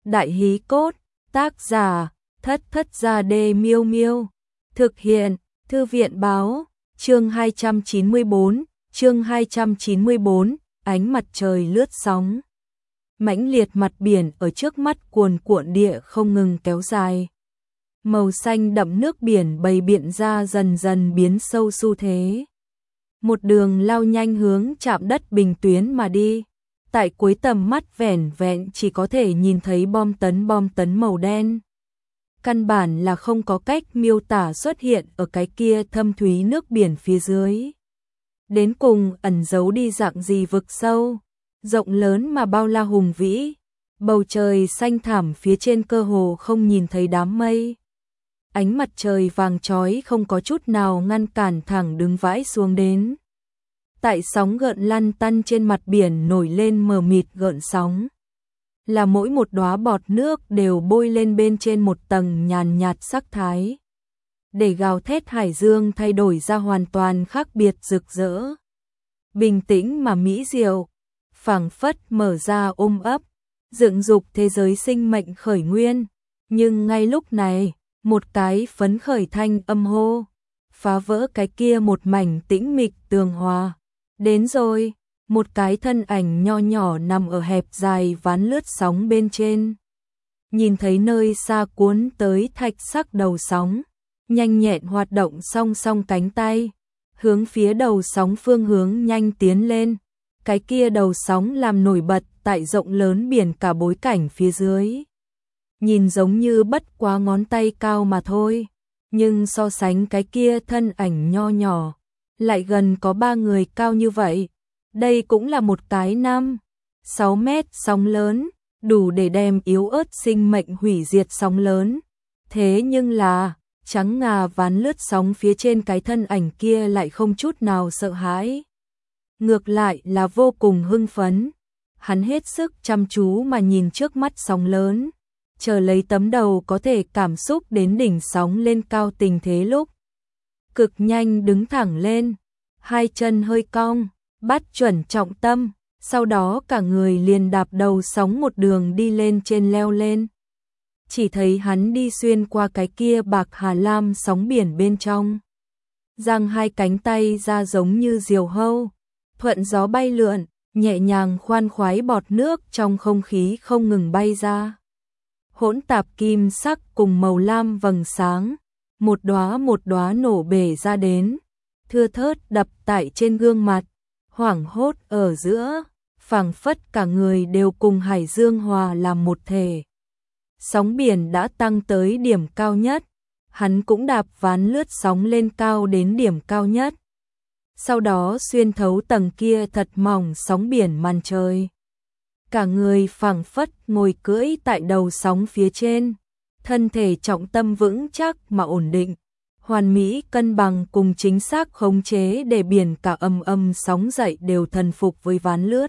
Đại hí cốt, tác giả, Thất Thất Gia Đê Miêu Miêu. Thực hiện, Thư viện báo, chương 294, ánh mặt trời lướt sóng. Mãnh liệt mặt biển ở trước mắt cuồn cuộn địa không ngừng kéo dài. Màu xanh đậm nước biển bày biện ra dần dần biến sâu xu thế. Một đường lao nhanh hướng chạm đất bình tuyến mà đi. Tại cuối tầm mắt vẻn vẹn chỉ có thể nhìn thấy bom tấn màu đen. Căn bản là không có cách miêu tả xuất hiện ở cái kia thâm thúy nước biển phía dưới. Đến cùng ẩn giấu đi dạng gì vực sâu, rộng lớn mà bao la hùng vĩ, bầu trời xanh thẳm phía trên cơ hồ không nhìn thấy đám mây. Ánh mặt trời vàng chói không có chút nào ngăn cản thẳng đứng vãi xuống đến. Tại sóng gợn lăn tăn trên mặt biển nổi lên mờ mịt gợn sóng. Là mỗi một đóa bọt nước đều bôi lên bên trên một tầng nhàn nhạt sắc thái. Để gào thét hải dương thay đổi ra hoàn toàn khác biệt rực rỡ. Bình tĩnh mà mỹ diệu, phảng phất mở ra ôm ấp, dựng dục thế giới sinh mệnh khởi nguyên. Nhưng ngay lúc này, một cái phấn khởi thanh âm hô, phá vỡ cái kia một mảnh tĩnh mịch tường hòa. Đến rồi, một cái thân ảnh nho nhỏ nằm ở hẹp dài ván lướt sóng bên trên. Nhìn thấy nơi xa cuốn tới thạch sắc đầu sóng, nhanh nhẹn hoạt động song song cánh tay, hướng phía đầu sóng phương hướng nhanh tiến lên. Cái kia đầu sóng làm nổi bật tại rộng lớn biển cả bối cảnh phía dưới. Nhìn giống như bất quá ngón tay cao mà thôi, nhưng so sánh cái kia thân ảnh nho nhỏ, lại gần có 3 người cao như vậy. Đây cũng là một cái 5-6 mét sóng lớn, đủ để đem yếu ớt sinh mệnh hủy diệt sóng lớn. Thế nhưng là, trắng ngà ván lướt sóng phía trên cái thân ảnh kia lại không chút nào sợ hãi. Ngược lại là vô cùng hưng phấn. Hắn hết sức chăm chú mà nhìn trước mắt sóng lớn, chờ lấy tấm đầu có thể cảm xúc đến đỉnh sóng lên cao tình thế lúc. Cực nhanh đứng thẳng lên, hai chân hơi cong, bắt chuẩn trọng tâm, sau đó cả người liền đạp đầu sóng một đường đi lên trên leo lên. Chỉ thấy hắn đi xuyên qua cái kia bạc hà lam sóng biển bên trong. Giang hai cánh tay ra giống như diều hâu, thuận gió bay lượn, nhẹ nhàng khoan khoái bọt nước trong không khí không ngừng bay ra. Hỗn tạp kim sắc cùng màu lam vầng sáng, một đóa nổ bể ra đến, thưa thớt đập tại trên gương mặt, hoảng hốt ở giữa, phảng phất cả người đều cùng hải dương hòa làm một thể. Sóng biển đã tăng tới điểm cao nhất, hắn cũng đạp ván lướt sóng lên cao đến điểm cao nhất. Sau đó xuyên thấu tầng kia thật mỏng sóng biển màn trời. Cả người phảng phất ngồi cưỡi tại đầu sóng phía trên, thân thể trọng tâm vững chắc mà ổn định, hoàn mỹ cân bằng cùng chính xác khống chế để biển cả ầm sóng dậy đều thần phục với ván lướt.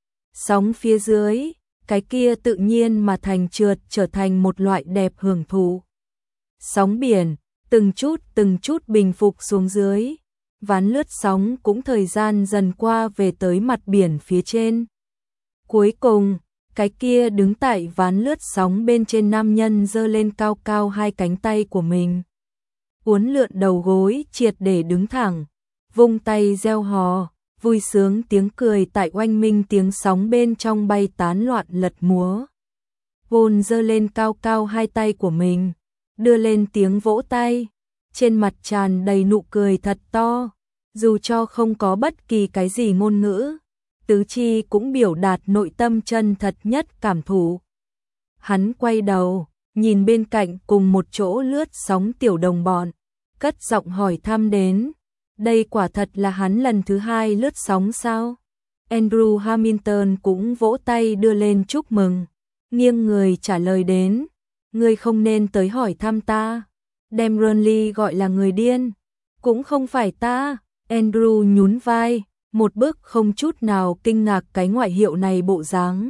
Sóng phía dưới, cái kia tự nhiên mà thành trượt trở thành một loại đẹp hưởng thụ. Sóng biển, từng chút bình phục xuống dưới, ván lướt sóng cũng thời gian dần qua về tới mặt biển phía trên. Cuối cùng, cái kia đứng tại ván lướt sóng bên trên nam nhân giơ lên cao cao hai cánh tay của mình. Uốn lượn đầu gối triệt để đứng thẳng, vung tay reo hò, vui sướng tiếng cười tại oanh minh tiếng sóng bên trong bay tán loạn lật múa. Vôn giơ lên cao cao hai tay của mình, đưa lên tiếng vỗ tay, trên mặt tràn đầy nụ cười thật to, dù cho không có bất kỳ cái gì ngôn ngữ. Tứ chi cũng biểu đạt nội tâm chân thật nhất cảm thụ. Hắn quay đầu, nhìn bên cạnh cùng một chỗ lướt sóng tiểu đồng bọn, cất giọng hỏi thăm đến. Đây quả thật là hắn lần thứ 2 lướt sóng sao? Andrew Hamilton cũng vỗ tay đưa lên chúc mừng, nghiêng người trả lời đến. Ngươi không nên tới hỏi thăm ta. Đem Ronly gọi là người điên. Cũng không phải ta. Andrew nhún vai, một bước không chút nào kinh ngạc cái ngoại hiệu này bộ dáng.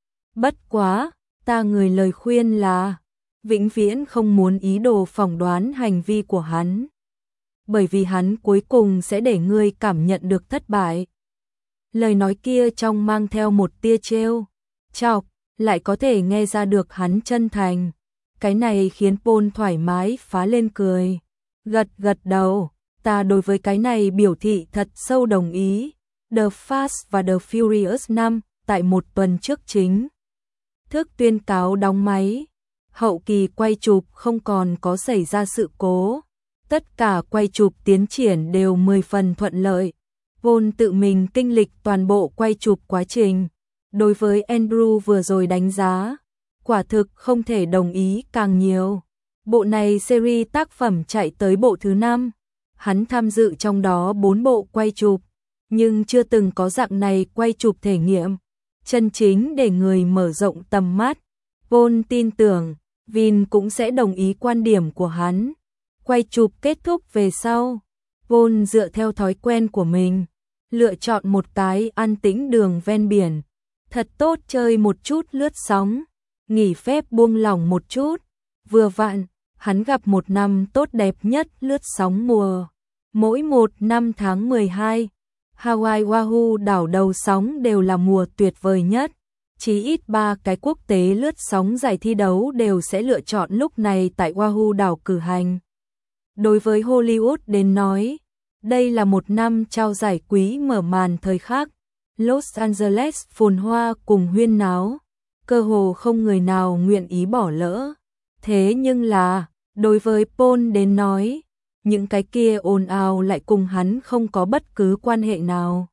Bất quá, ta người lời khuyên là, vĩnh viễn không muốn ý đồ phỏng đoán hành vi của hắn. Bởi vì hắn cuối cùng sẽ để ngươi cảm nhận được thất bại. Lời nói kia trong mang theo một tia trêu chọc, lại có thể nghe ra được hắn chân thành. Cái này khiến Paul thoải mái phá lên cười. Gật đầu, ta đối với cái này biểu thị thật sâu đồng ý. The Fast và The Furious 5 tại một tuần trước chính thức tuyên cáo đóng máy. Hậu kỳ quay chụp không còn có xảy ra sự cố. Tất cả quay chụp tiến triển đều 10 phần thuận lợi. Paul tự mình kinh lịch toàn bộ quay chụp quá trình. Đối với Andrew vừa rồi đánh giá, quả thực không thể đồng ý càng nhiều. Bộ này series tác phẩm chạy tới bộ thứ 5. Hắn tham dự trong đó 4 bộ quay chụp, nhưng chưa từng có dạng này quay chụp thể nghiệm. Chân chính để người mở rộng tầm mắt. Paul tin tưởng, Vin cũng sẽ đồng ý quan điểm của hắn. Quay chụp kết thúc về sau, Paul dựa theo thói quen của mình, lựa chọn một cái an tĩnh đường ven biển. Thật tốt chơi một chút lướt sóng, nghỉ phép buông lỏng một chút. Vừa vặn, hắn gặp một năm tốt đẹp nhất lướt sóng mùa. Mỗi một năm tháng 12, Hawaii Oahu đảo đầu sóng đều là mùa tuyệt vời nhất. Chí ít 3 cái quốc tế lướt sóng giải thi đấu đều sẽ lựa chọn lúc này tại Oahu đảo cử hành. Đối với Hollywood đến nói, đây là một năm trao giải quý mở màn thời khắc. Los Angeles phồn hoa cùng huyên náo, cơ hồ không người nào nguyện ý bỏ lỡ. Thế nhưng là, đối với Paul đến nói, những cái kia ồn ào lại cùng hắn không có bất cứ quan hệ nào.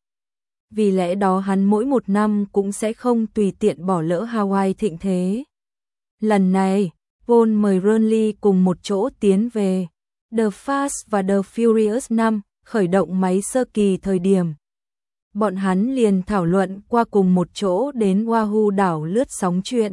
Vì lẽ đó hắn mỗi một năm cũng sẽ không tùy tiện bỏ lỡ Hawaii thịnh thế. Lần này, Paul mời Ronley cùng một chỗ tiến về The Fast và The Furious 5 khởi động máy sơ kỳ thời điểm. Bọn hắn liền thảo luận qua cùng một chỗ đến Oahu đảo lướt sóng chuyện.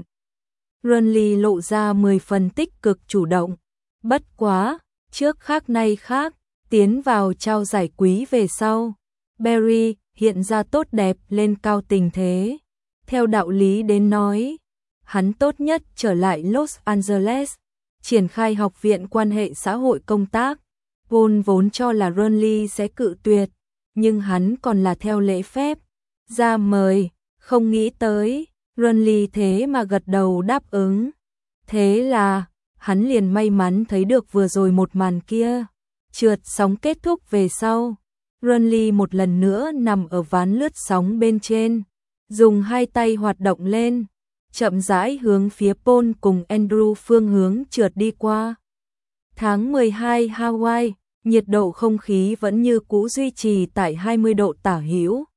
Ronley lộ ra 10 phần tích cực chủ động. Bất quá, trước khác nay khác, tiến vào trao giải quý về sau. Barry hiện ra tốt đẹp lên cao tình thế. Theo đạo lý đến nói, hắn tốt nhất trở lại Los Angeles, triển khai học viện quan hệ xã hội công tác. Paul vốn cho là Ronley sẽ cự tuyệt, nhưng hắn còn là theo lễ phép ra mời, không nghĩ tới Ronley thế mà gật đầu đáp ứng. Thế là hắn liền may mắn thấy được vừa rồi một màn kia. Trượt sóng kết thúc về sau, Ronley một lần nữa nằm ở ván lướt sóng bên trên, dùng hai tay hoạt động lên, chậm rãi hướng phía Paul cùng Andrew phương hướng trượt đi qua. Tháng 12 Hawaii, nhiệt độ không khí vẫn như cũ duy trì tại 20 độ tả hữu.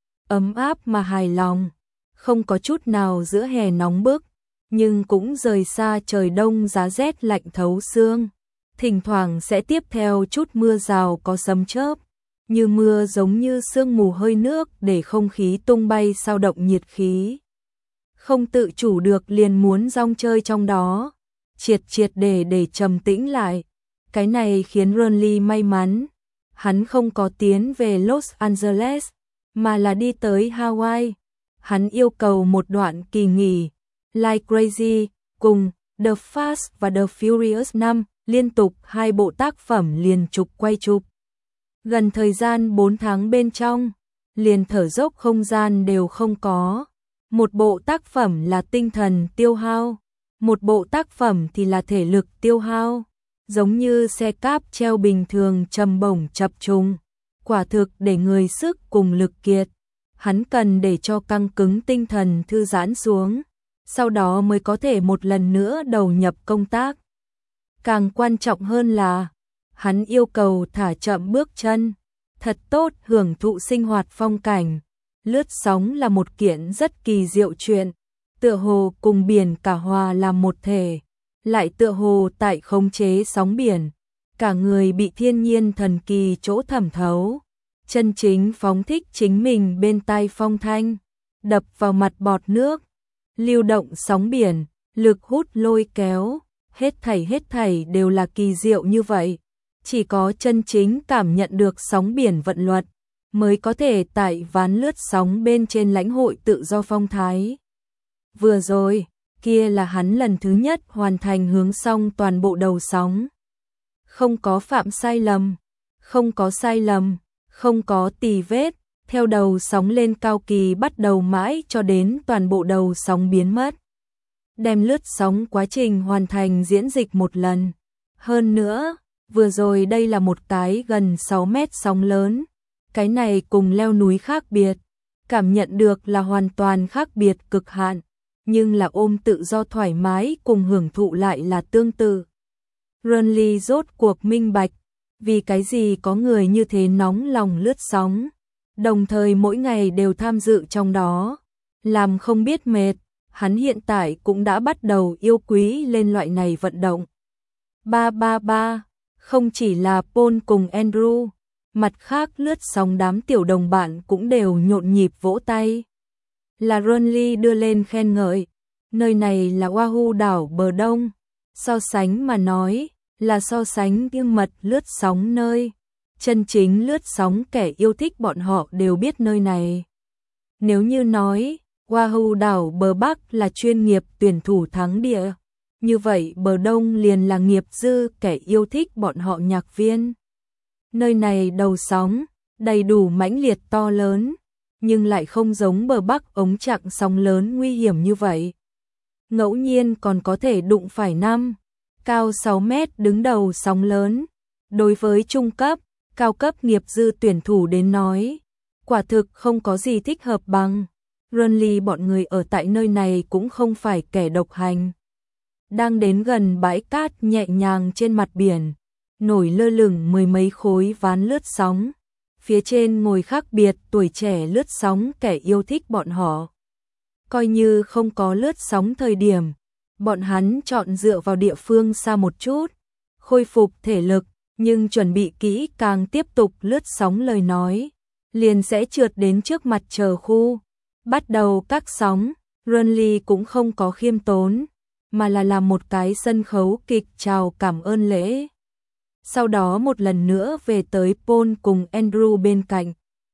Ấm áp mà hài lòng, không có chút nào giữa hè nóng bức, nhưng cũng rời xa trời đông giá rét lạnh thấu xương. Thỉnh thoảng sẽ tiếp theo chút mưa rào có sấm chớp, như mưa giống như sương mù hơi nước để không khí tung bay sao động nhiệt khí. Không tự chủ được liền muốn rong chơi trong đó, triệt để trầm tĩnh lại. Cái này khiến Ronley may mắn, hắn không có tiến về Los Angeles, mà là đi tới Hawaii. Hắn yêu cầu một đoạn kỳ nghỉ, Like Crazy, cùng The Fast và The Furious 5, liên tục 2 bộ tác phẩm liền trục quay chụp. Gần thời gian 4 tháng bên trong, liền thở dốc không gian đều không có. Một bộ tác phẩm là tinh thần tiêu hao, một bộ tác phẩm thì là thể lực tiêu hao. Giống như xe cáp treo bình thường trầm bổng chập trùng, quả thực để người sức cùng lực kiệt. Hắn cần để cho căng cứng tinh thần thư giãn xuống, sau đó mới có thể một lần nữa đầu nhập công tác. Càng quan trọng hơn là, hắn yêu cầu thả chậm bước chân, thật tốt hưởng thụ sinh hoạt phong cảnh. Lướt sóng là một kiện rất kỳ diệu chuyện, tựa hồ cùng biển cả hòa làm một thể. Lại tựa hồ tại khống chế sóng biển, cả người bị thiên nhiên thần kỳ chỗ thẩm thấu, chân chính phóng thích chính mình bên tai phong thanh, đập vào mặt bọt nước, lưu động sóng biển, lực hút lôi kéo, hết thảy đều là kỳ diệu như vậy. Chỉ có chân chính cảm nhận được sóng biển vận luật, mới có thể tại ván lướt sóng bên trên lãnh hội tự do phong thái. Vừa rồi, kia là hắn lần thứ nhất hoàn thành hướng xong toàn bộ đầu sóng. Không có phạm sai lầm, không có tì vết, theo đầu sóng lên cao kỳ bắt đầu mãi cho đến toàn bộ đầu sóng biến mất. đem lướt sóng quá trình hoàn thành diễn dịch một lần. Hơn nữa, vừa rồi đây là một cái gần 6 mét sóng lớn, cái này cùng leo núi khác biệt, cảm nhận được là hoàn toàn khác biệt cực hạn, nhưng là ôm tự do thoải mái cùng hưởng thụ lại là tương tự. Renly rốt cuộc minh bạch, vì cái gì có người như thế nóng lòng lướt sóng, đồng thời mỗi ngày đều tham dự trong đó, làm không biết mệt, hắn hiện tại cũng đã bắt đầu yêu quý lên loại này vận động. Ba, không chỉ là Paul cùng Andrew, mặt khác lướt sóng đám tiểu đồng bạn cũng đều nhộn nhịp vỗ tay. Là Renly đưa lên khen ngợi, nơi này là Oahu đảo bờ đông, so sánh mà nói, là so sánh nghiêng mật lướt sóng nơi. Chân chính lướt sóng kẻ yêu thích bọn họ đều biết nơi này. Nếu như nói, Oahu đảo bờ Bắc là chuyên nghiệp tuyển thủ thắng địa, như vậy bờ Đông liền là nghiệp dư kẻ yêu thích bọn họ nhạc viên. Nơi này đầu sóng, đầy đủ mãnh liệt to lớn, nhưng lại không giống bờ Bắc ống chặng sóng lớn nguy hiểm như vậy. Ngẫu nhiên còn có thể đụng phải cao 6 mét đứng đầu sóng lớn. Đối với trung cấp, cao cấp nghiệp dư tuyển thủ đến nói, quả thực không có gì thích hợp bằng. Renly bọn người ở tại nơi này cũng không phải kẻ độc hành. Đang đến gần bãi cát nhẹ nhàng trên mặt biển, nổi lơ lửng mười mấy khối ván lướt sóng. Phía trên ngồi khác biệt tuổi trẻ lướt sóng kẻ yêu thích bọn họ. Coi như không có lướt sóng thời điểm, bọn hắn chọn dựa vào địa phương xa một chút, khôi phục thể lực, nhưng chuẩn bị kỹ càng tiếp tục lướt sóng lời nói, liền sẽ trượt đến trước mặt chờ khu. Bắt đầu các sóng, Renly cũng không có khiêm tốn, mà là làm một cái sân khấu kịch chào cảm ơn lễ. Sau đó một lần nữa về tới Paul cùng Andrew bên cạnh.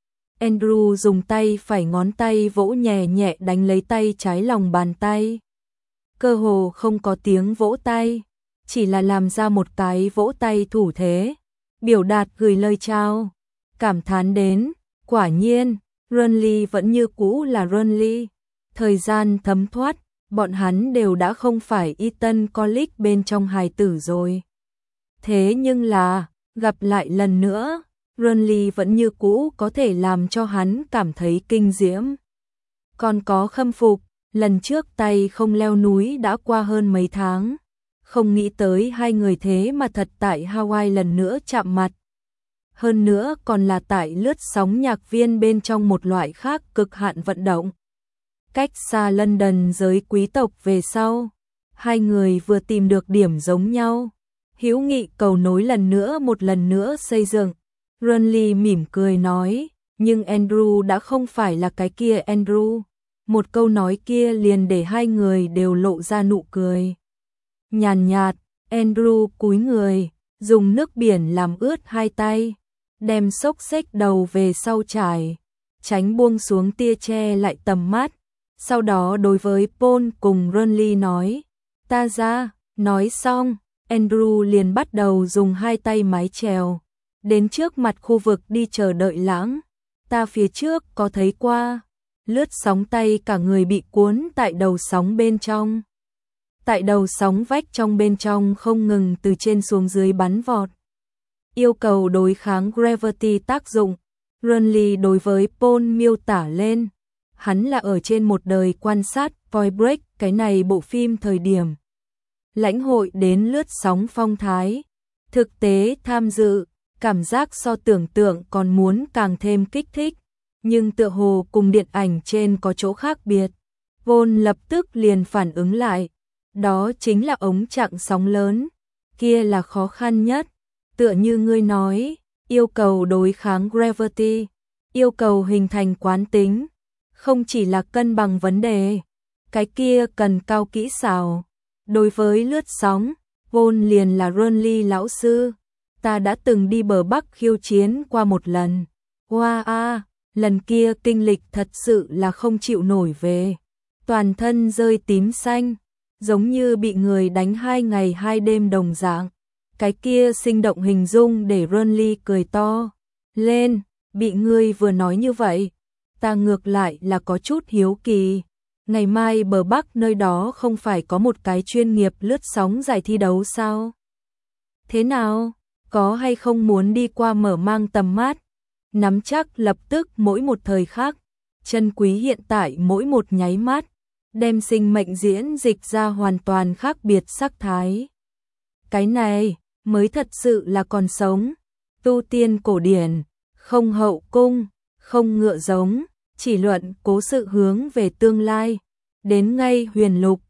Andrew dùng tay phải ngón tay vỗ nhẹ nhẹ đánh lấy tay trái lòng bàn tay. Cơ hồ không có tiếng vỗ tay, chỉ là làm ra một cái vỗ tay thủ thế, biểu đạt gửi lời chào, cảm thán đến, quả nhiên, Renly vẫn như cũ là Renly. Thời gian thấm thoát, bọn hắn đều đã không phải Eton College bên trong hài tử rồi. Thế nhưng là, gặp lại lần nữa, Renly vẫn như cũ có thể làm cho hắn cảm thấy kinh diễm. Còn có khâm phục, lần trước tay không leo núi đã qua hơn mấy tháng, không nghĩ tới hai người thế mà thật tại Hawaii lần nữa chạm mặt. Hơn nữa còn là tại lướt sóng nhạc viên bên trong một loại khác cực hạn vận động. Cách xa London giới quý tộc về sau, hai người vừa tìm được điểm giống nhau. Hữu nghị cầu nối một lần nữa xây dựng. Renly mỉm cười nói, nhưng Andrew đã không phải là cái kia Andrew. Một câu nói kia liền để hai người đều lộ ra nụ cười. Nhàn nhạt, Andrew cúi người, dùng nước biển làm ướt hai tay, đem xốc xếch đầu về sau trải, tránh buông xuống tia che lại tầm mắt. Sau đó đối với Paul cùng Renly nói, ta ra, nói xong, Andrew liền bắt đầu dùng hai tay mái chèo, đến trước mặt khu vực đi chờ đợi lãng. Ta phía trước có thấy qua, lướt sóng tay cả người bị cuốn tại đầu sóng bên trong. Tại đầu sóng vách trong bên trong không ngừng từ trên xuống dưới bắn vọt. Yêu cầu đối kháng gravity tác dụng, Renly đối với Paul miêu tả lên. Hắn là ở trên một đời quan sát Point Break cái này bộ phim thời điểm. Lãnh hội đến lướt sóng phong thái. Thực tế tham dự, cảm giác so tưởng tượng còn muốn càng thêm kích thích. Nhưng tựa hồ cùng điện ảnh trên có chỗ khác biệt. Paul lập tức liền phản ứng lại. Đó chính là ống chặng sóng lớn. Kia là khó khăn nhất. Tựa như ngươi nói, yêu cầu đối kháng gravity, yêu cầu hình thành quán tính. Không chỉ là cân bằng vấn đề, cái kia cần cao kỹ xảo. Đối với lướt sóng, Paul liền là Renly lão sư. Ta đã từng đi bờ Bắc khiêu chiến qua một lần. Wow, lần kia kinh lịch thật sự là không chịu nổi về. Toàn thân rơi tím xanh, giống như bị người đánh 2 ngày 2 đêm đồng dạng. Cái kia sinh động hình dung để Renly cười to lên, bị ngươi vừa nói như vậy. Ta ngược lại là có chút hiếu kỳ. Ngày mai bờ Bắc nơi đó không phải có một cái chuyên nghiệp lướt sóng giải thi đấu sao? Thế nào? Có hay không muốn đi qua mở mang tầm mắt? Nắm chắc lập tức mỗi một thời khắc, chân quý hiện tại mỗi một nháy mắt, đem sinh mệnh diễn dịch ra hoàn toàn khác biệt sắc thái. Cái này mới thật sự là còn sống, tu tiên cổ điển, không hậu cung, không ngựa giống, chỉ luận cố sự hướng về tương lai, đến ngay huyền lục,